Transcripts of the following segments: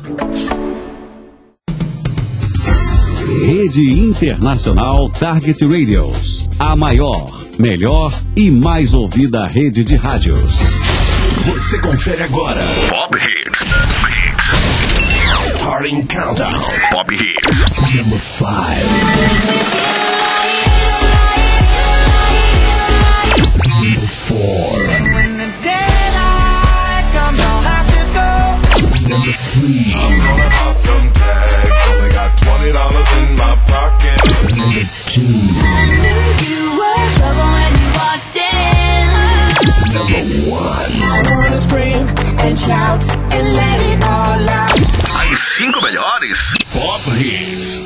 Rede Internacional Target Radios. A maior, melhor e mais ouvida rede de rádios. Você confere agora. Pop Hits. Starting Countdown. Pop Hits. Number 5. Number 4. When the daylight comes, I'll have to go. Number 3. I'm gonna pop some tags. Only got $20 in my pocket. Number 2. I knew you were trouble when you walked in. Number 1. I wanna scream and shout and let it all out. As 5 melhores Pop Hits.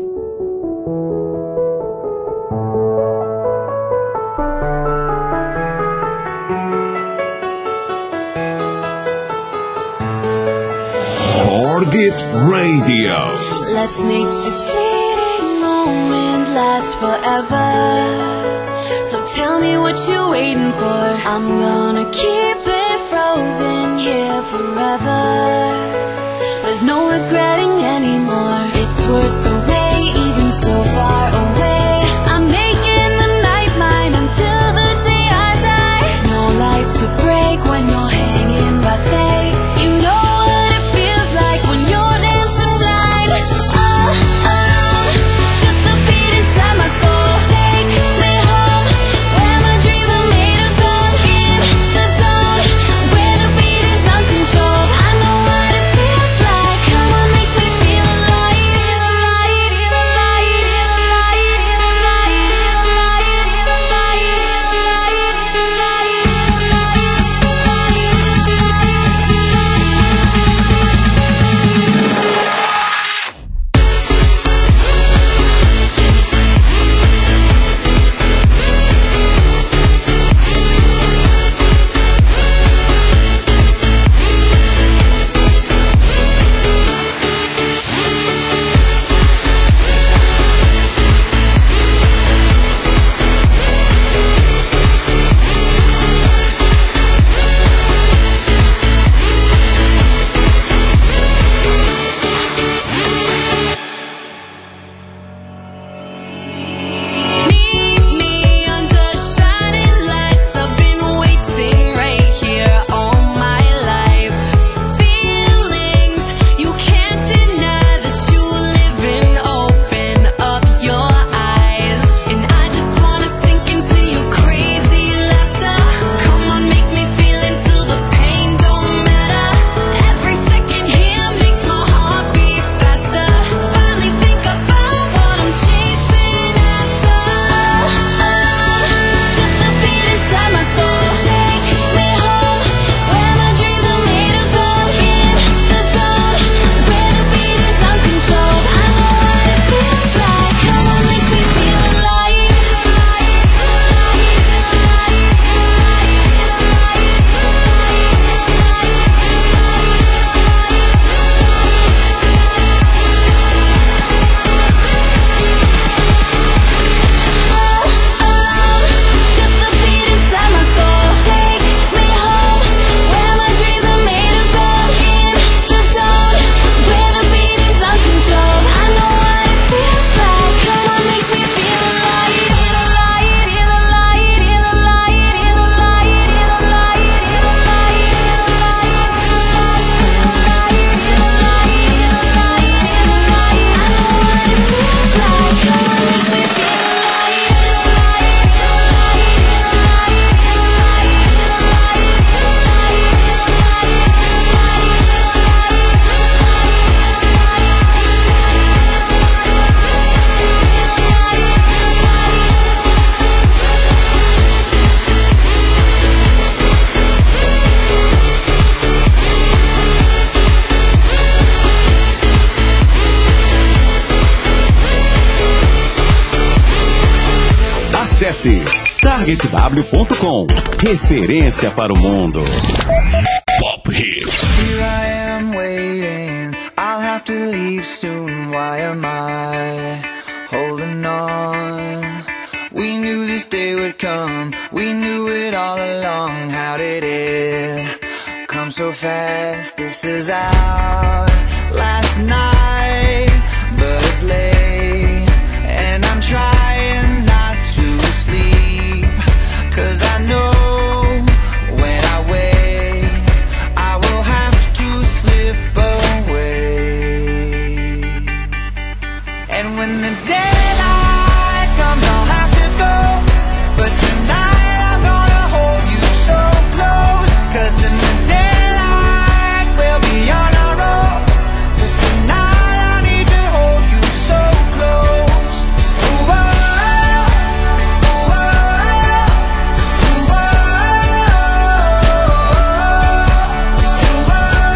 Target Radio. Let's make this fleeting moment last forever. So tell me what you're waiting for. I'm gonna keep it frozen here forever. There's no regretting anymore. It's worth the wait, even so far away. I'm making the night mine until the day I die. No light to break when you're hanging by fate. You know what it feels like when you're dancing blind. All alone, just the beat inside my soul. Take me home, where my dreams are made of gold. In the zone, where the beat is uncontrolled. I know what it feels like. Come on, make me feel alive. Acesse targetw.com. Referência para o mundo. Pop Hits. Here I am waiting, I'll have to leave soon. Why am I holding on? We knew this day would come, we knew it all along. How did it come so fast? This is our last night, but it's late and I'm trying not to sleep, 'cause I know when I wake I will have to slip away. And when the daylight comes I'll have to go, but tonight I'm gonna hold you so close, 'cause in the daylight we'll be on our own. But tonight I need to hold you so close. Ooh, oh, ooh, oh, ooh, oh, ooh,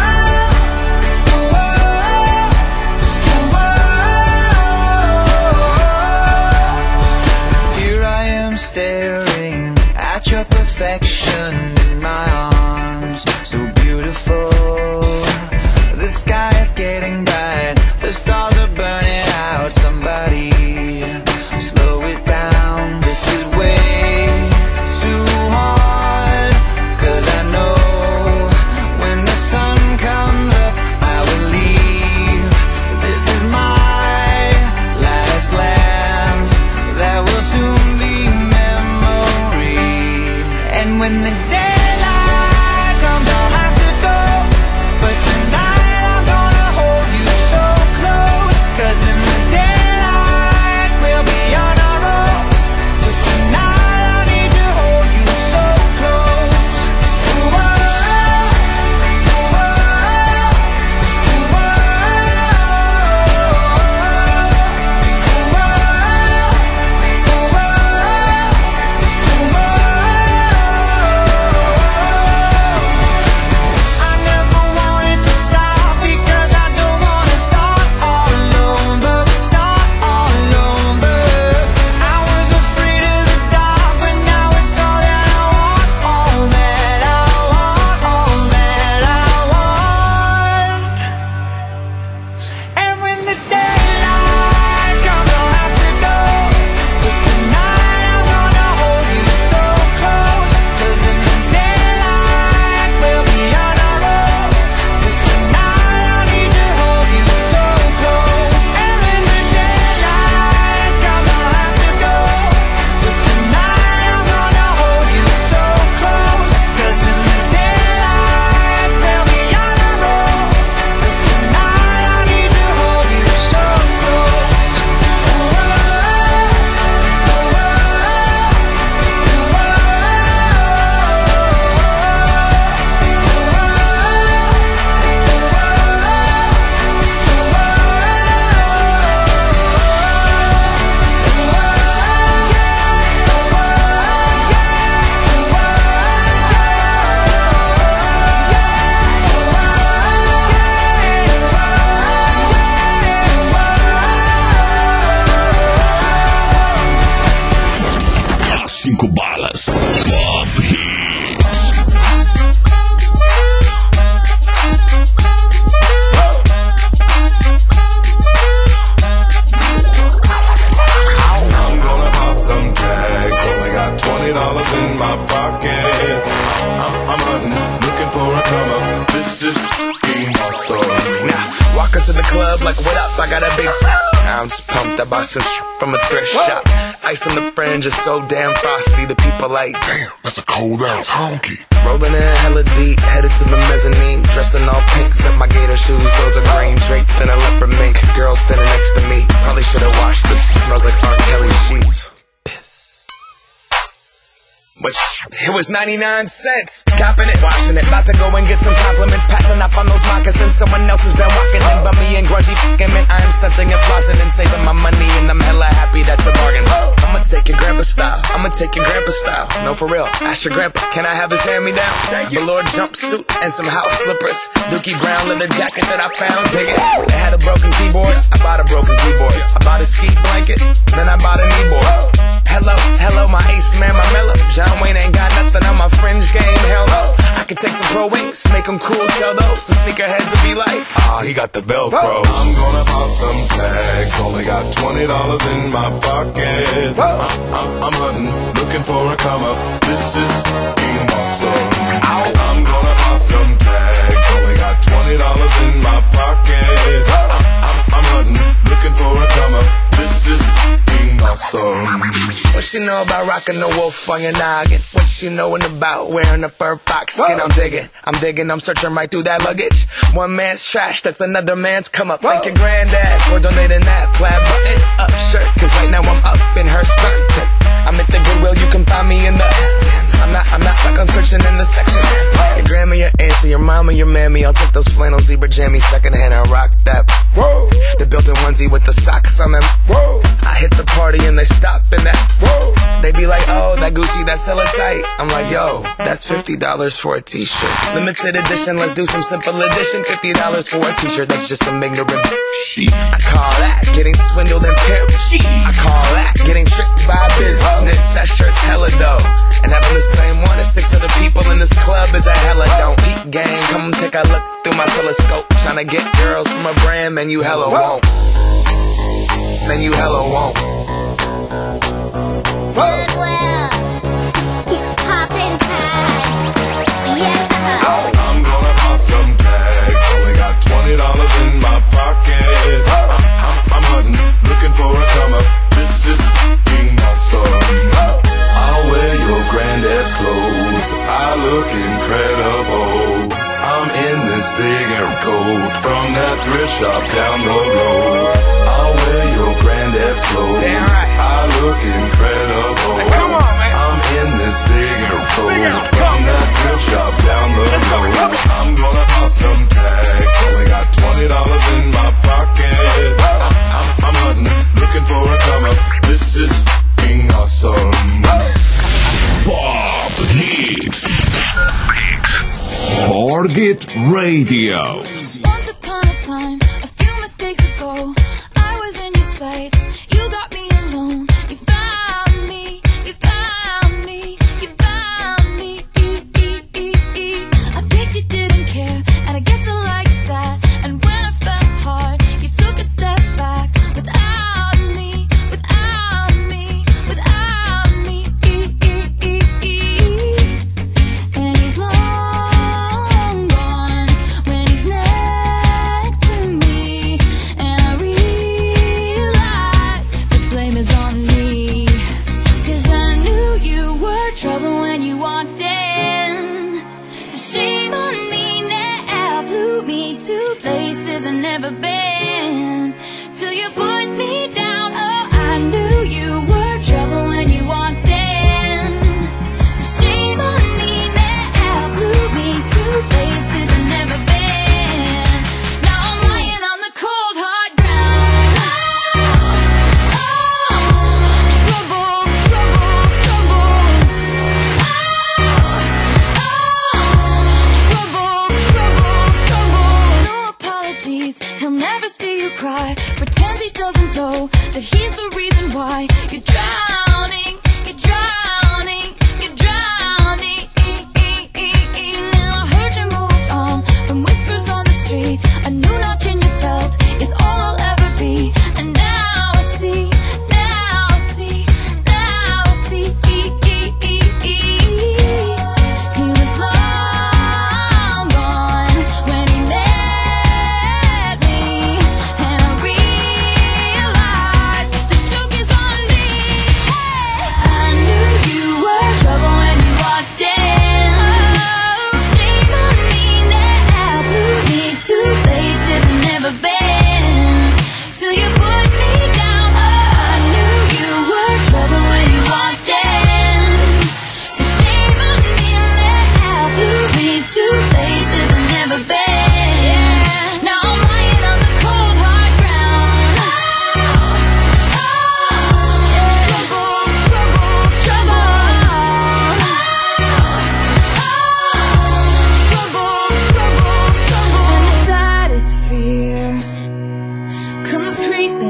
oh. Here I am staring at your perfection in my arms, so beautiful. The sky is getting bright, the stars are burning out. Somebody slow it down, this is way too hard. 'Cause I know when the sun comes up I will leave. This is my last glance, that will soon be memory. And when the daylight comes I'll have to go, but tonight I'm gonna hold you so close, 'cause in the daylight we'll be on our own. But tonight I need to hold you so close. Ooh, oh, ooh, oh, ooh, oh, ooh, oh, ooh, oh, ooh, oh. I never wanted to stop, because I don't wanna start all over, start all over. I was afraid of the dark, but now it's all that I want, all that I want, all that I want. And when the daylight comes I'll have to go, but tonight I'm gonna hold you so close, 'cause in the daylight we'll be on our own. But tonight I need to hold you so close. And when the daylight comes I'll have to go, but tonight I'm gonna hold you so close, 'cause in the daylight we'll be on our own. But tonight I need to hold you so close. Ooh, oh, ooh, oh, ooh, oh, As 5 balas. Pop Hits. I'm gonna pop some tags. Only got $20 in my pocket. I'm hunting, looking for a come up. This is being awesome. Now, walk into the club like, what up? I got a big. I'm just pumped. I bought some from a thrift shop. Ice on the fringe is so damn frosty. The people like, Damn, that's a cold ass honky. rolling in hella deep, headed to the mezzanine. Dressed in all pink, set my gator shoes. Those are green, draped in a leopard mink. Girl standing next to me. Probably should've washed this. Smells like R. Kelly sheets. Piss. Which, it was 99 cents. Copping it, washing it. About to go and get some compliments. Passing up on those moccasins. Someone else has been walking in by me and grungy fucking men. I am stunting and flossing and saving my money, and I'm hella happy that's a bargain. I'ma take your grandpa style. I'ma take your grandpa style. No, for real. Ask your grandpa, can I have his hand-me-down? Velour jumpsuit and some house slippers. Dookie brown leather jacket that I found. Dig it. They had a broken keyboard. I bought a broken keyboard. I bought a ski blanket. Then I bought a kneeboard. Hello, hello, my ace man, my mellow. John Wayne ain't got nothing on my fringe game. Hell no. I could take some pro wings, make them cool, sell those. The sneakerheads will be like, ah, he got the Velcro. I'm gonna pop some tags. Only got $20 in my pocket. I'm hunting, looking for a come up. This is being awesome. I'm gonna pop some tags. Only got $20 in my pocket. she know about rocking the wolf on your noggin? What she knowin' about wearing a fur fox skin? I'm digging, I'm searching right through that luggage. One man's trash, that's another man's come up. Thank your granddad for donating that plaid button up shirt, cause right now I'm up in her skirt. I'm at the Goodwill, you can find me in the I'm not stuck on searching in the section. Your grandma, your auntie, your mama, your mammy, I'll take those flannel zebra jammies secondhand and rock that. Whoa. The built-in onesie with the socks on them. Whoa. I hit the party and they stop in that. Whoa. They be like, oh, that Gucci, that's hella tight. I'm like, yo, that's $50 for a t-shirt. Limited edition, let's do some simple edition. $50 for a t-shirt, that's just some ignorant. I call that getting swindled and pimped. I call that getting tricked by business. That shirt's hella dope. And having the same one as 6 other people in this club is a hella don't eat game. Come take a look through my telescope. Tryna get girls from a brand, man, you hella won't. Man, you hella won't. Goodwill, poppin' tags, yeah. I'm gonna pop some tags. Only got $20 in my pocket. I'm hunting, looking for a come up. This is being awesome. I'll wear your granddad's clothes. I look incredible. I'm in this big aircoat from that thrift shop down the road. I'll wear your granddad's clothes. Damn right. I look incredible. Hey, come on, man. I'm in this big aircoat from that thrift shop down the road. I'm gonna pop some tags. Only got $20 in my pocket. I'm hunting, looking for a come up. This is being awesome. Pop Hits. Target Radio. Once upon a time, a few mistakes ago, I was in your sights. You got me alone. You found me. You found me. You found me. I guess you didn't care, and I guess I liked that. And when I fell hard, you took a step back. Without me, without me, without me. And he's long gone when he's next to me. And I realize the blame is on me. 'Cause I knew you were trouble when you walked in. So shame on me now. Flew me to places I've never been. Till you put me down. Oh, I knew you were trouble when you walked in. So shame on me now. Flew me to places I've never been. Now I'm lying on the cold hard ground. Trouble, trouble, trouble. Trouble, trouble, trouble. No apologies, he'll never see you cry. Pretends he doesn't know that he's the reason why you're drowning, you're drowning, you're drowning. Now I heard you moved on from whispers on the street. A new notch in your belt is all I'll ever be. And now I see, now I see, now I see. He was long gone when he met me. And I realized the joke is on me. I knew you were trouble when you walked in. So shame on me now. Flew me to places I've never been. Till you put me down. Oh, I knew you were trouble when you walked in. So shame on me now. Flew me to places I've never been. Now I'm lying on the cold hard ground. Trouble, trouble, trouble. Trouble, trouble, trouble. And the saddest fear comes creeping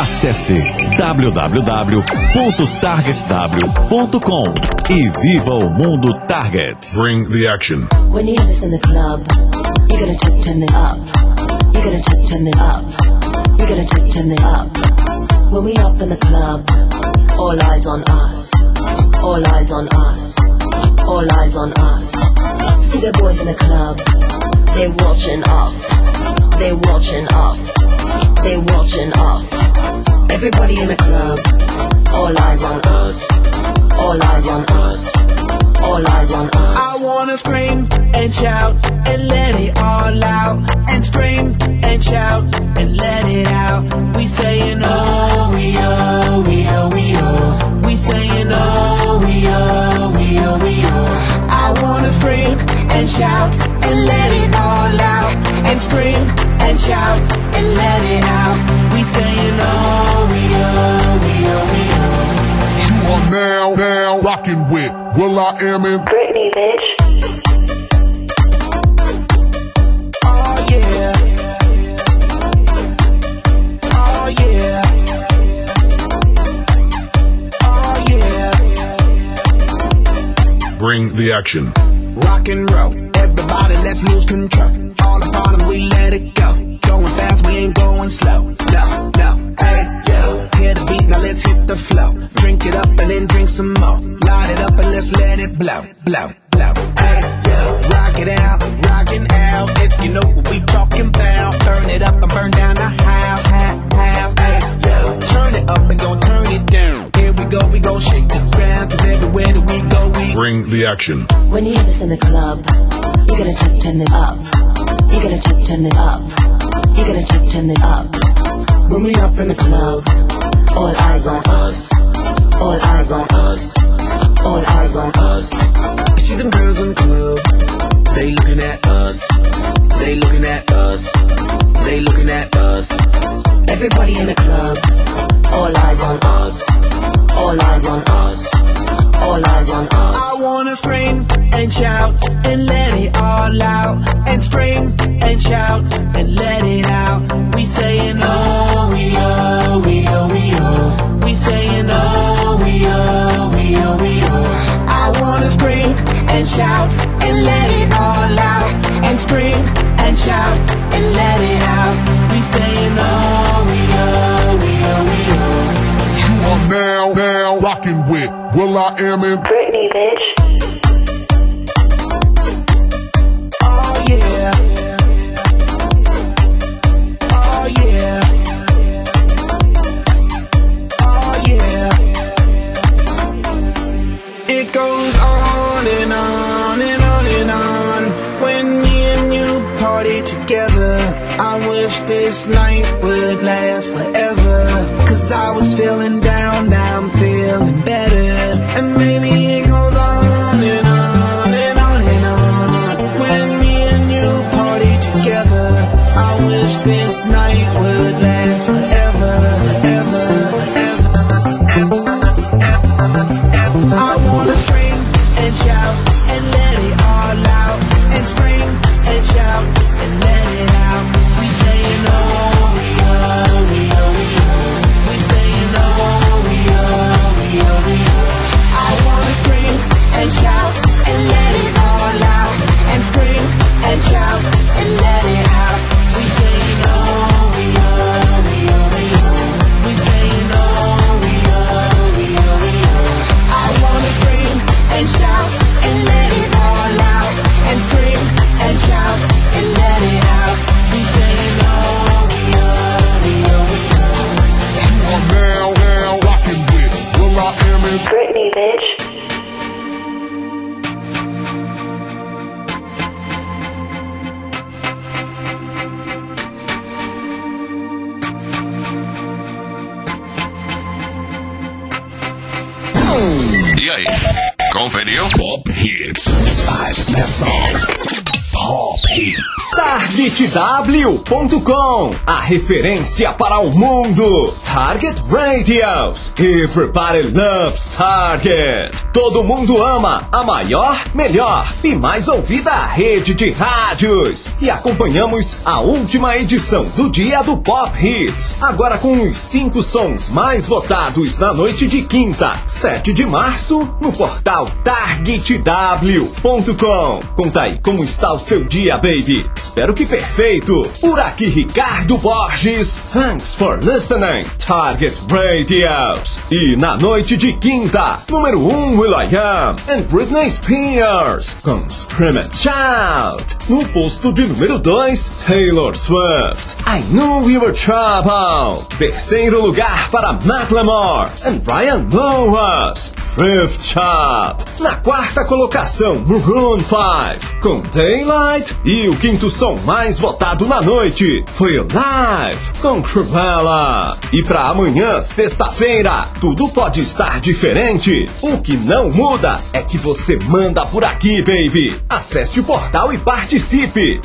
Acesse www.targetw.com e viva o mundo Target. Bring the action. When you have this in the club, you gotta turn it up. You gotta turn it up. You gotta turn it up. When we up in the club, all eyes on us. All eyes on us. All eyes on us. See the boys in the club, they watching us. They watching us. They watching us. Everybody in the club, all eyes on us. All eyes on us. All eyes on us. I wanna scream and shout and let it all out. And scream and shout and let it out. We saying oh, we oh, we oh, we oh. We saying oh, we oh, we oh, we oh. I wanna scream and shout and let it all out. And scream and shout and let it out. We saying oh, we oh, we oh, we oh. You are now rocking with will.i.am in Britney, bitch. Oh yeah. Oh yeah. Oh yeah. Bring the action. Rock and roll, everybody let's lose control. All the bottom we let it go. Going fast, we ain't going slow. No, no, hey, yo. Hear the beat, now let's hit the flow. Drink it up and then drink some more. Light it up and let's let it blow, blow, blow. Hey, yo. Rock it out, rockin' out. If you know what we talking about. Turn it up and burn down the house, house, house. Hey, yo. Turn it up and gon' turn it down. Here we gon' shake the ground. Cause everywhere that we go, we Bring the action. When you have this in the club, you gotta turn it up. You gotta turn it up. You gotta turn it up. When we up in the club, all eyes on us. All eyes on us. All eyes on us. You see them girls in the club, they looking at us. They looking at us. They looking at us. Everybody in the club, all eyes on us. All eyes on us. All eyes on us. I wanna scream and shout and let it all out. And scream and shout and let it out. We saying oh, we oh, we oh, we oh. We saying oh, we oh, we oh, we oh. I wanna scream and shout and let it all out. And scream and shout and let it out. We saying oh, we oh, we oh, we oh. You are now rocking with will.i.am in Britney, bitch. Oh yeah. Oh yeah. Oh yeah. It goes on and on and on and on. When me and you party together, I wish this night would last forever. Cause I was feeling down, now I'm feeling better. And maybe it goes on and on and on and on. When me and you party together, I wish this night would last forever, forever, forever, forever. I wanna scream and shout and let it all out. And scream and shout and let it out. We saying oh, we oh, we oh, we oh. We saying oh, we oh, we oh, we oh. I wanna scream and shout and let it all out. And scream and shout and let it out. We saying oh, we oh, we oh, we oh. We saying oh, we oh, we oh, we oh. I wanna scream and shout and let it all out. And scream and shout and let it out. We saying oh, we oh, we oh, we oh. You are now rocking with will.i.am in Britney, bitch. E aí? Conferiu? Pop Hits. 5 best songs. Pop. Pop Hits. TargetW.com, a referência para o mundo. Target Radios. Everybody loves Target. Todo mundo ama a maior, melhor e mais ouvida rede de rádios. E acompanhamos a última edição do Dia do Pop Hits. Agora com os 5 sons mais votados na noite de quinta, 7 de março, no portal TargetW.com. Conta aí como está o seu dia, baby. Espero que perfeito. Por aqui, Ricardo Borges. Thanks for listening. Target Radios. E na noite de quinta, número 1, will.i.am and Britney Spears com Scream and Shout. No posto de número 2, Taylor Swift, I Knew We Were Trouble. Terceiro lugar para Macklemore and Ryan Lewis, Thrift Shop. Na quarta colocação, Maroon 5 com Daylight. E o quinto som mais votado na noite foi Live com Cruella. E pra amanhã, sexta-feira, tudo pode estar diferente. O que não muda é que você manda por aqui, baby. Acesse o portal e participe.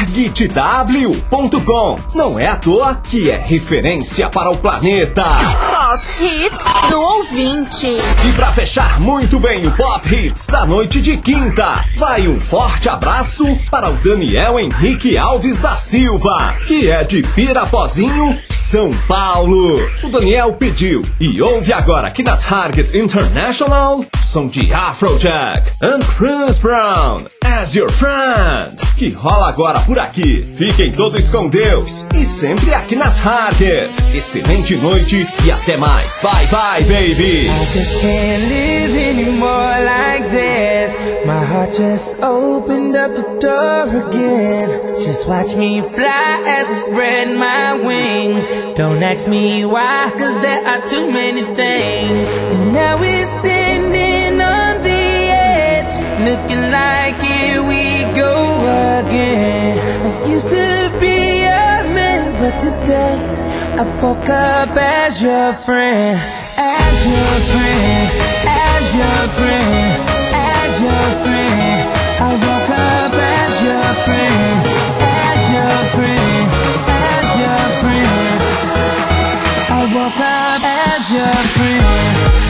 TargetW.com. Não é à toa que é referência para o planeta. Pop Hits do ouvinte. E pra fechar muito bem o Pop Hits da noite de quinta, vai um forte abraço para o Daniel Henrique Alves da Silva, que é de Pirapozinho, São Paulo. O Daniel pediu e ouve agora aqui na Target International, som de Afrojack and Chris Brown, As Your Friend, que rola agora por aqui. Fiquem todos com Deus e sempre aqui na Target. Excelente noite e até mais. Bye bye, baby. I just can't live anymore like this. My heart just opened up the door again. Just watch me fly as I spread my wings. Don't ask me why, cause there are too many things. And now we're standing on the edge, looking like here we go again. I used to be a man, but today I woke up as your friend. As your friend, as your friend, as your friend. I woke up as your friend, as your friend, as your friend. I woke up as your friend.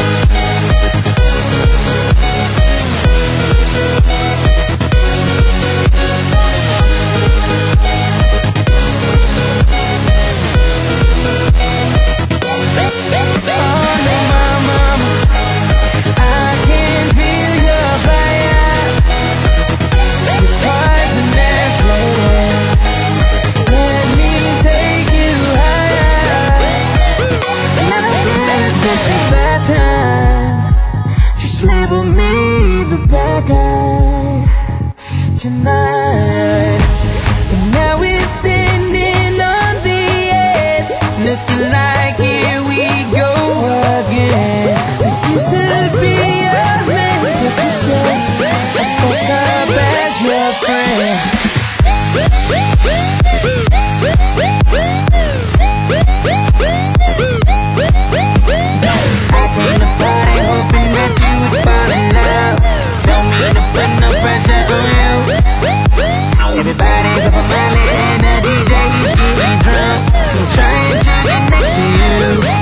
Label me the bad guy tonight. And now we're standing on the edge, looking like here we go again. I used to be a man, but today I woke up as your friend. I came to party hoping that you would fall in love. Don't mean to put no pressure on you. Everybody go for Miley and the DJ he's getting drunk. I'm trying to get next to you.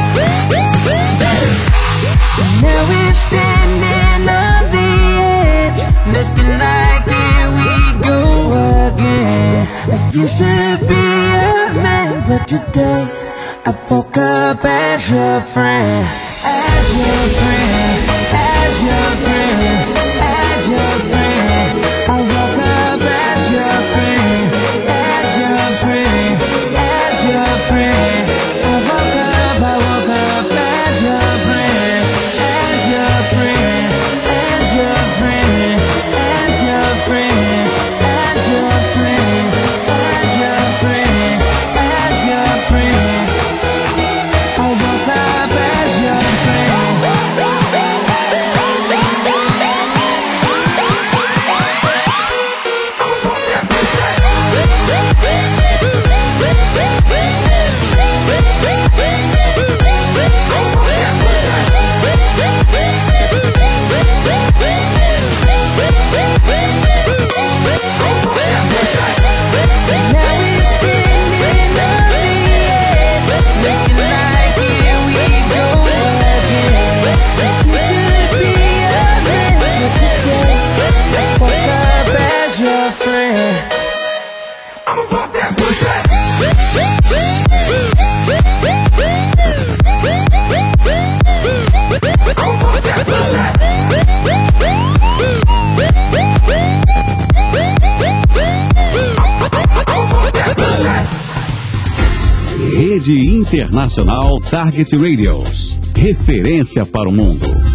Now we're standing on the edge, looking like here we go again. I used to be a man, but today I woke up as your friend. As your friend, as your friend, as your friend. I woke up as your friend, as your friend, as your friend. I woke up as your friend, as your friend, as your friend, as your friend, as your friend, as your friend, as your friend. I woke up as your Rede Internacional Target Radios. Referência para o mundo.